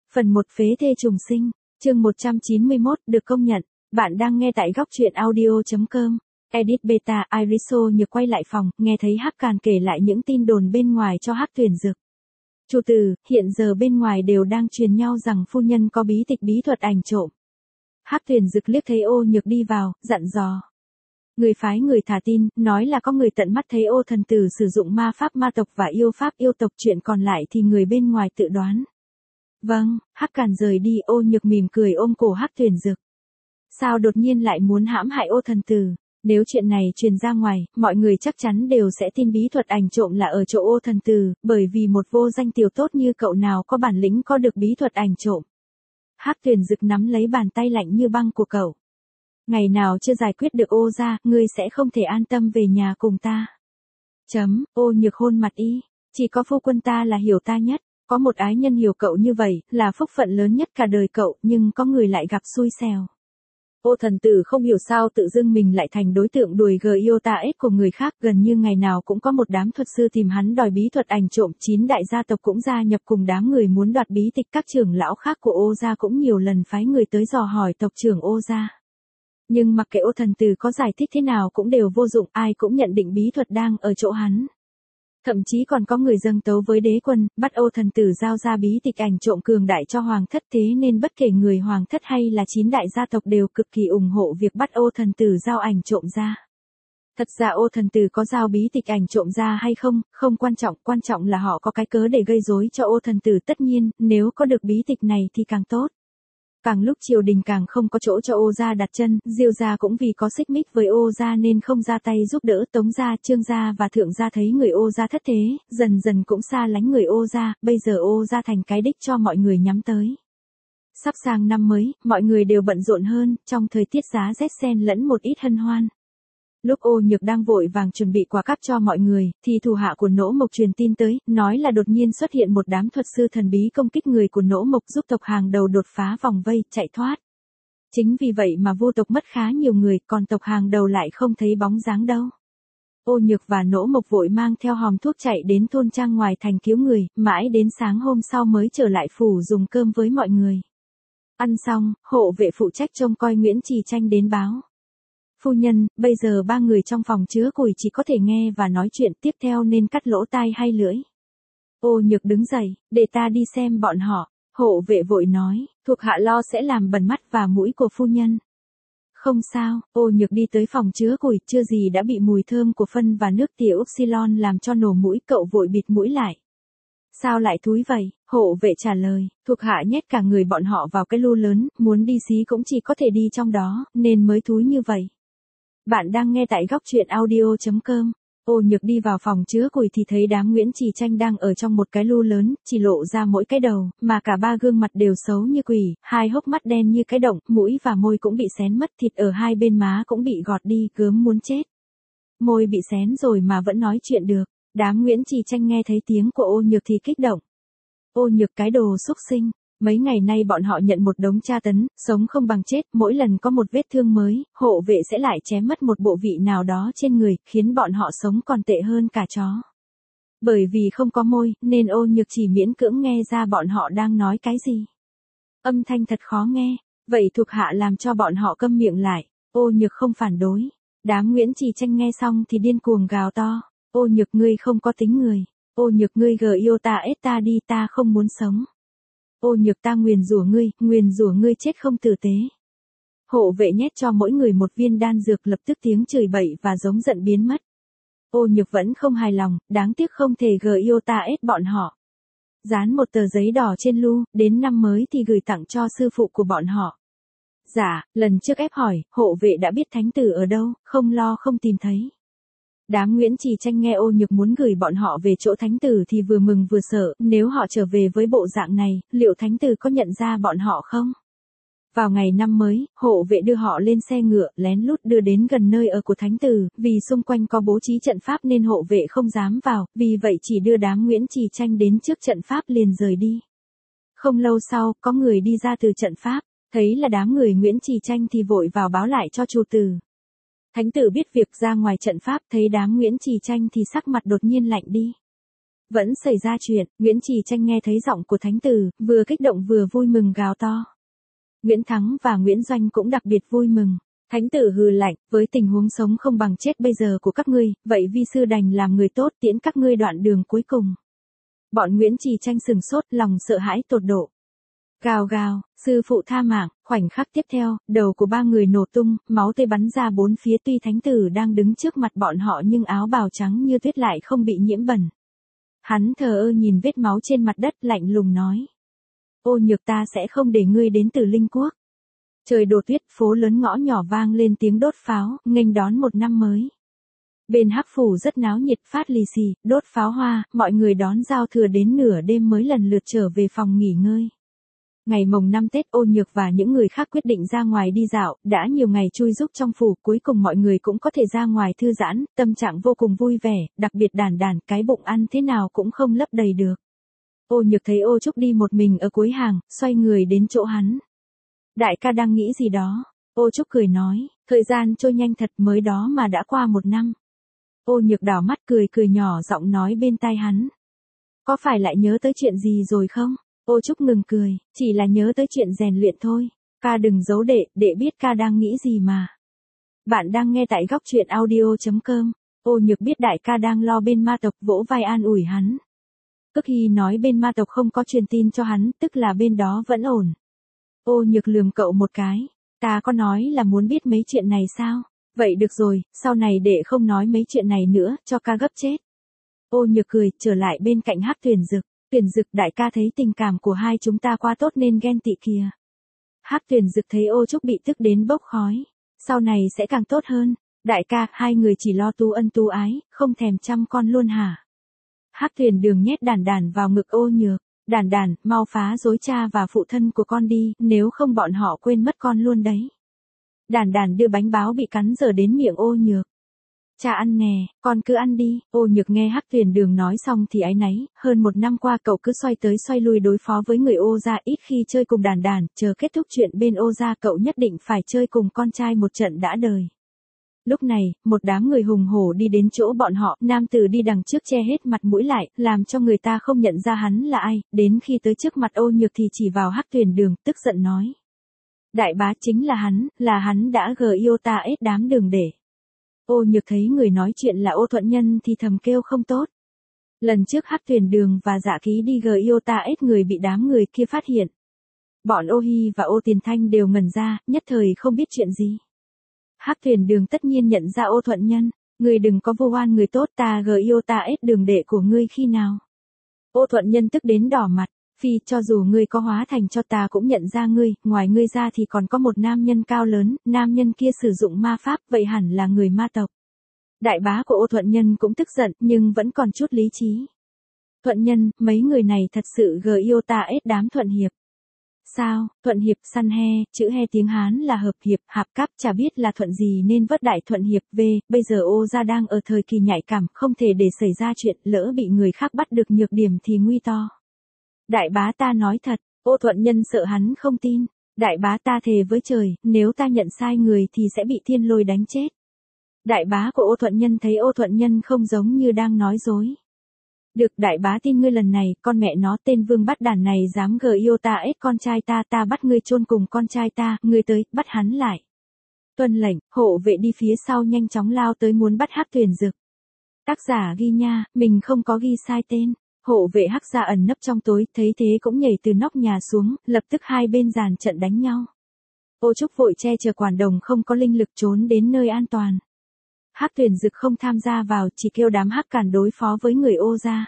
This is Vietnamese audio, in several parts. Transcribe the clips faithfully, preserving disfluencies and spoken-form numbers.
Phần một Phế thê trùng sinh, chương một trăm chín mươi mốt được công nhận. Bạn đang nghe tại góc truyện audio chấm com. Edit beta Iriso Nhược quay lại phòng, nghe thấy Hắc Càn kể lại những tin đồn bên ngoài cho Hắc Tuyền Dực. Chủ tử, hiện giờ bên ngoài đều đang truyền nhau rằng phu nhân có bí tịch bí thuật ảnh trộm. Hắc Tuyền Dực liếc thấy Ô Nhược đi vào, dặn dò. Người phái người thả tin, nói là có người tận mắt thấy Ô thần tử sử dụng ma pháp ma tộc và yêu pháp yêu tộc, chuyện còn lại thì người bên ngoài tự đoán. Vâng, Hắc Càn rời đi. Ô Nhược mỉm cười ôm cổ Hắc Tuyền Dực. Sao đột nhiên lại muốn hãm hại Ô thần tử? Nếu chuyện này truyền ra ngoài, mọi người chắc chắn đều sẽ tin bí thuật ảnh trộm là ở chỗ Ô thần tử, bởi vì một vô danh tiểu tốt như cậu nào có bản lĩnh có được bí thuật ảnh trộm. Hắc Tuyền Dực nắm lấy bàn tay lạnh như băng của cậu. Ngày nào chưa giải quyết được Ô gia, ngươi sẽ không thể an tâm về nhà cùng ta. Chấm. Ô Nhược hôn mặt y. Chỉ có phu quân ta là hiểu ta nhất. Có một ái nhân hiểu cậu như vậy, là phúc phận lớn nhất cả đời cậu, nhưng có người lại gặp xui xẻo. Ô thần tử không hiểu sao tự dưng mình lại thành đối tượng đùi gờ yêu ta ếch của người khác, gần như ngày nào cũng có một đám thuật sư tìm hắn đòi bí thuật ảnh trộm, chín đại gia tộc cũng gia nhập cùng đám người muốn đoạt bí tịch, các trưởng lão khác của Ô gia cũng nhiều lần phái người tới dò hỏi tộc trưởng Ô gia. Nhưng mặc kệ Ô thần tử có giải thích thế nào cũng đều vô dụng, ai cũng nhận định bí thuật đang ở chỗ hắn. Thậm chí còn có người dâng tấu với đế quân, bắt Ô thần tử giao ra bí tịch ảnh trộm cường đại cho hoàng thất, thế nên bất kể người hoàng thất hay là chín đại gia tộc đều cực kỳ ủng hộ việc bắt Ô thần tử giao ảnh trộm ra. Thật ra Ô thần tử có giao bí tịch ảnh trộm ra hay không, không quan trọng, quan trọng là họ có cái cớ để gây rối cho Ô thần tử, tất nhiên, nếu có được bí tịch này thì càng tốt. Càng lúc triều đình càng không có chỗ cho Ô gia đặt chân, Diêu gia cũng vì có xích mích với Ô gia nên không ra tay giúp đỡ, Tống gia, Trương gia và Thượng gia thấy người Ô gia thất thế, dần dần cũng xa lánh người Ô gia, bây giờ Ô gia thành cái đích cho mọi người nhắm tới. Sắp sang năm mới, mọi người đều bận rộn hơn, trong thời tiết giá rét xen lẫn một ít hân hoan. Lúc Ô Nhược đang vội vàng chuẩn bị quà cáp cho mọi người, thì thủ hạ của Nỗ Mộc truyền tin tới, nói là đột nhiên xuất hiện một đám thuật sư thần bí công kích người của Nỗ Mộc, giúp tộc hàng đầu đột phá vòng vây, chạy thoát. Chính vì vậy mà vô tộc mất khá nhiều người, còn tộc hàng đầu lại không thấy bóng dáng đâu. Ô Nhược và Nỗ Mộc vội mang theo hòm thuốc chạy đến thôn trang ngoài thành cứu người, mãi đến sáng hôm sau mới trở lại phủ dùng cơm với mọi người. Ăn xong, hộ vệ phụ trách trông coi Nguyễn Trì Tranh đến báo. Phu nhân, bây giờ ba người trong phòng chứa củi chỉ có thể nghe và nói chuyện, tiếp theo nên cắt lỗ tai hay lưỡi. Ô Nhược đứng dậy, để ta đi xem bọn họ. Hộ vệ vội nói, thuộc hạ lo sẽ làm bẩn mắt và mũi của phu nhân. Không sao. Ô Nhược đi tới phòng chứa củi, chưa gì đã bị mùi thơm của phân và nước tỉa Upsilon làm cho nổ mũi, cậu vội bịt mũi lại. Sao lại thúi vậy? Hộ vệ trả lời, thuộc hạ nhét cả người bọn họ vào cái lu lớn, muốn đi xí cũng chỉ có thể đi trong đó, nên mới thúi như vậy. Bạn đang nghe tại góc truyện audio chấm com. Ô Nhược đi vào phòng chứa củi thì thấy đám Nguyễn Trì Tranh đang ở trong một cái lu lớn, chỉ lộ ra mỗi cái đầu, mà cả ba gương mặt đều xấu như quỷ, hai hốc mắt đen như cái động, mũi và môi cũng bị xén mất, thịt ở hai bên má cũng bị gọt đi, gớm muốn chết. Môi bị xén rồi mà vẫn nói chuyện được. Đám Nguyễn Trì Tranh nghe thấy tiếng của Ô Nhược thì kích động. Ô Nhược cái đồ xúc sinh. Mấy ngày nay bọn họ nhận một đống tra tấn, sống không bằng chết, mỗi lần có một vết thương mới, hộ vệ sẽ lại chém mất một bộ vị nào đó trên người, khiến bọn họ sống còn tệ hơn cả chó. Bởi vì không có môi, nên Ô Nhược chỉ miễn cưỡng nghe ra bọn họ đang nói cái gì. Âm thanh thật khó nghe, vậy thuộc hạ làm cho bọn họ câm miệng lại. Ô Nhược không phản đối. Đám Nguyễn Trì Tranh nghe xong thì điên cuồng gào to. Ô Nhược ngươi không có tính người. Ô Nhược ngươi gờ yêu ta ết ta đi, ta không muốn sống. Ô Nhược ta nguyền rủa ngươi, nguyền rủa ngươi chết không tử tế. Hộ vệ nhét cho mỗi người một viên đan dược, lập tức tiếng chửi bậy và giống giận biến mất. Ô Nhược vẫn không hài lòng, đáng tiếc không thể gờ yêu ta ết bọn họ. Dán một tờ giấy đỏ trên lu, đến năm mới thì gửi tặng cho sư phụ của bọn họ. Dạ, lần trước ép hỏi, hộ vệ đã biết thánh tử ở đâu, không lo không tìm thấy. Đám Nguyễn Trì Tranh nghe Ô Nhược muốn gửi bọn họ về chỗ thánh tử thì vừa mừng vừa sợ, nếu họ trở về với bộ dạng này, liệu thánh tử có nhận ra bọn họ không? Vào ngày năm mới, hộ vệ đưa họ lên xe ngựa, lén lút đưa đến gần nơi ở của thánh tử, vì xung quanh có bố trí trận pháp nên hộ vệ không dám vào, vì vậy chỉ đưa đám Nguyễn Trì Tranh đến trước trận pháp liền rời đi. Không lâu sau, có người đi ra từ trận pháp, thấy là đám người Nguyễn Trì Tranh thì vội vào báo lại cho chủ tử. Thánh tử biết việc ra ngoài trận pháp, thấy đám Nguyễn Trì Tranh thì sắc mặt đột nhiên lạnh đi. Vẫn xảy ra chuyện, Nguyễn Trì Tranh nghe thấy giọng của thánh tử, vừa kích động vừa vui mừng gào to. Nguyễn Thắng và Nguyễn Doanh cũng đặc biệt vui mừng. Thánh tử hừ lạnh, với tình huống sống không bằng chết bây giờ của các ngươi, vậy vi sư đành làm người tốt tiễn các ngươi đoạn đường cuối cùng. Bọn Nguyễn Trì Tranh sừng sốt, lòng sợ hãi tột độ. Gào gào, sư phụ tha mạng, khoảnh khắc tiếp theo, đầu của ba người nổ tung, máu tươi bắn ra bốn phía, tuy thánh tử đang đứng trước mặt bọn họ nhưng áo bào trắng như tuyết lại không bị nhiễm bẩn. Hắn thờ ơ nhìn vết máu trên mặt đất, lạnh lùng nói. Ô Nhược, ta sẽ không để ngươi đến Tử Linh Quốc. Trời đổ tuyết, phố lớn ngõ nhỏ vang lên tiếng đốt pháo, nghênh đón một năm mới. Bên Hắc Phủ rất náo nhiệt, phát lì xì, đốt pháo hoa, mọi người đón giao thừa đến nửa đêm mới lần lượt trở về phòng nghỉ ngơi. Ngày mồng năm Tết, Ô Nhược và những người khác quyết định ra ngoài đi dạo, đã nhiều ngày chui rúc trong phủ, cuối cùng mọi người cũng có thể ra ngoài thư giãn, tâm trạng vô cùng vui vẻ, đặc biệt Đản Đản, cái bụng ăn thế nào cũng không lấp đầy được. Ô Nhược thấy Ô Trúc đi một mình ở cuối hàng, xoay người đến chỗ hắn. Đại ca đang nghĩ gì đó? Ô Trúc cười nói, thời gian trôi nhanh thật, mới đó mà đã qua một năm. Ô Nhược đảo mắt cười cười nhỏ giọng nói bên tai hắn. Có phải lại nhớ tới chuyện gì rồi không? Ô Trúc ngừng cười, chỉ là nhớ tới chuyện rèn luyện thôi. Ca đừng giấu đệ, đệ biết ca đang nghĩ gì mà. Bạn đang nghe tại góc truyện audio chấm com. Ô Nhược biết đại ca đang lo bên ma tộc, vỗ vai an ủi hắn. Tức Hy nói bên ma tộc không có truyền tin cho hắn, tức là bên đó vẫn ổn. Ô Nhược lườm cậu một cái, ta có nói là muốn biết mấy chuyện này sao? Vậy được rồi, sau này đệ không nói mấy chuyện này nữa, cho ca gấp chết. Ô Nhược cười, trở lại bên cạnh Hắc Tuyền Dực. Tuyền Dực, đại ca thấy tình cảm của hai chúng ta quá tốt nên ghen tị kìa. Hắc Tuyền Dực thấy Ô Trúc bị tức đến bốc khói. Sau này sẽ càng tốt hơn. Đại ca, hai người chỉ lo tu ân tu ái, không thèm chăm con luôn hả? Hắc Tuyền Đường nhét Đản Đản vào ngực Ô Nhược. Đản Đản, mau phá rối cha và phụ thân của con đi, nếu không bọn họ quên mất con luôn đấy. Đản Đản đưa bánh báo bị cắn dở đến miệng Ô Nhược. Cha ăn nè, con cứ ăn đi. Ô Nhược nghe Hắc Tuyền Đường nói xong thì áy náy, hơn một năm qua cậu cứ xoay tới xoay lui đối phó với người Ô gia, ít khi chơi cùng Đản Đản, chờ kết thúc chuyện bên Ô gia cậu nhất định phải chơi cùng con trai một trận đã đời. Lúc này, một đám người hùng hổ đi đến chỗ bọn họ, nam tử đi đằng trước che hết mặt mũi lại, làm cho người ta không nhận ra hắn là ai, đến khi tới trước mặt Ô Nhược thì chỉ vào Hắc Tuyền Đường, tức giận nói. Đại bá, chính là hắn, là hắn đã gờ yêu ta ết đám Đường để. Ô Nhược thấy người nói chuyện là Ô Thuận Nhân thì thầm kêu không tốt. Lần trước Hắc Tuyền Đường và Dạ Ký đi gờ yêu ta ết người bị đám người kia phát hiện. Bọn Ô Hi và Ô Tiền Thanh đều ngẩn ra, nhất thời không biết chuyện gì. Hắc Tuyền Đường tất nhiên nhận ra Ô Thuận Nhân, người đừng có vô oan người tốt, ta gờ yêu ta ết Đường đệ của ngươi khi nào. Ô Thuận Nhân tức đến đỏ mặt, phi, cho dù ngươi có hóa thành cho ta cũng nhận ra ngươi, ngoài ngươi ra thì còn có một nam nhân cao lớn, nam nhân kia sử dụng ma pháp, vậy hẳn là người ma tộc. Đại bá của Ô Thuận Nhân cũng tức giận, nhưng vẫn còn chút lý trí. Thuận Nhân, mấy người này thật sự gờ yêu ta ết đám Thuận Hiệp. Sao, Thuận Hiệp, săn he, chữ he tiếng Hán là hợp hiệp, hạp cáp, chả biết là thuận gì nên vất đại Thuận Hiệp về, bây giờ Ô gia đang ở thời kỳ nhạy cảm, không thể để xảy ra chuyện, lỡ bị người khác bắt được nhược điểm thì nguy to. Đại bá ta nói thật, Ô Thuận Nhân sợ hắn không tin. Đại bá ta thề với trời, nếu ta nhận sai người thì sẽ bị thiên lôi đánh chết. Đại bá của Ô Thuận Nhân thấy Ô Thuận Nhân không giống như đang nói dối. Được, đại bá tin ngươi lần này, con mẹ nó tên Vương Bắt Đản này dám gờ yêu ta ết con trai ta, ta bắt ngươi chôn cùng con trai ta, ngươi tới, bắt hắn lại. Tuân lệnh, hộ vệ đi phía sau nhanh chóng lao tới muốn bắt Hắc Tuyền Dực. Tác giả ghi nha, mình không có ghi sai tên. Hộ vệ Hắc gia ẩn nấp trong tối, thấy thế cũng nhảy từ nóc nhà xuống, lập tức hai bên dàn trận đánh nhau. Ô Trúc vội che chở Quản Đồng không có linh lực trốn đến nơi an toàn. Hắc Tuyền Dực không tham gia vào, chỉ kêu đám Hắc cản đối phó với người Ô gia.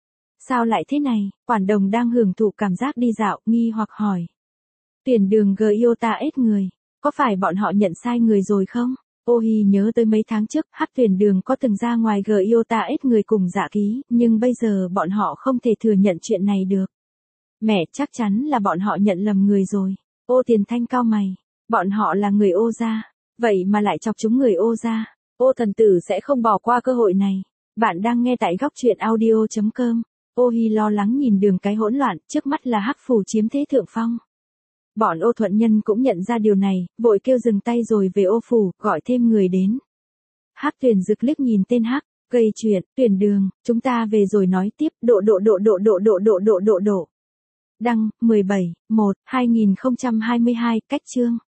Sao lại thế này? Quản Đồng đang hưởng thụ cảm giác đi dạo, nghi hoặc hỏi. Tuyền Đường gờ yêu ta ết người, có phải bọn họ nhận sai người rồi không? Ô Hi nhớ tới mấy tháng trước, Hắc Tuyền Đường có từng ra ngoài gờ yêu ta ết người cùng Dạ Ký, nhưng bây giờ bọn họ không thể thừa nhận chuyện này được. Mẹ, chắc chắn là bọn họ nhận lầm người rồi. Ô Tiền Thanh cau mày, bọn họ là người Ô gia, vậy mà lại chọc chúng người Ô gia. Ô thần tử sẽ không bỏ qua cơ hội này. Bạn đang nghe tại góc truyện audio chấm com. Ô Hi lo lắng nhìn đường cái hỗn loạn, trước mắt là Hắc phủ chiếm thế thượng phong. Bọn Ô Thuận Nhân cũng nhận ra điều này, vội kêu dừng tay rồi về Ô phủ, gọi thêm người đến. Hắc Tuyền Dực liếc nhìn tên Hắc, Gây chuyện, tuyển đường, chúng ta về rồi nói tiếp, độ độ độ độ độ độ độ độ độ độ. Đăng, mười bảy, một, hai nghìn không trăm hai mươi hai, cách chương.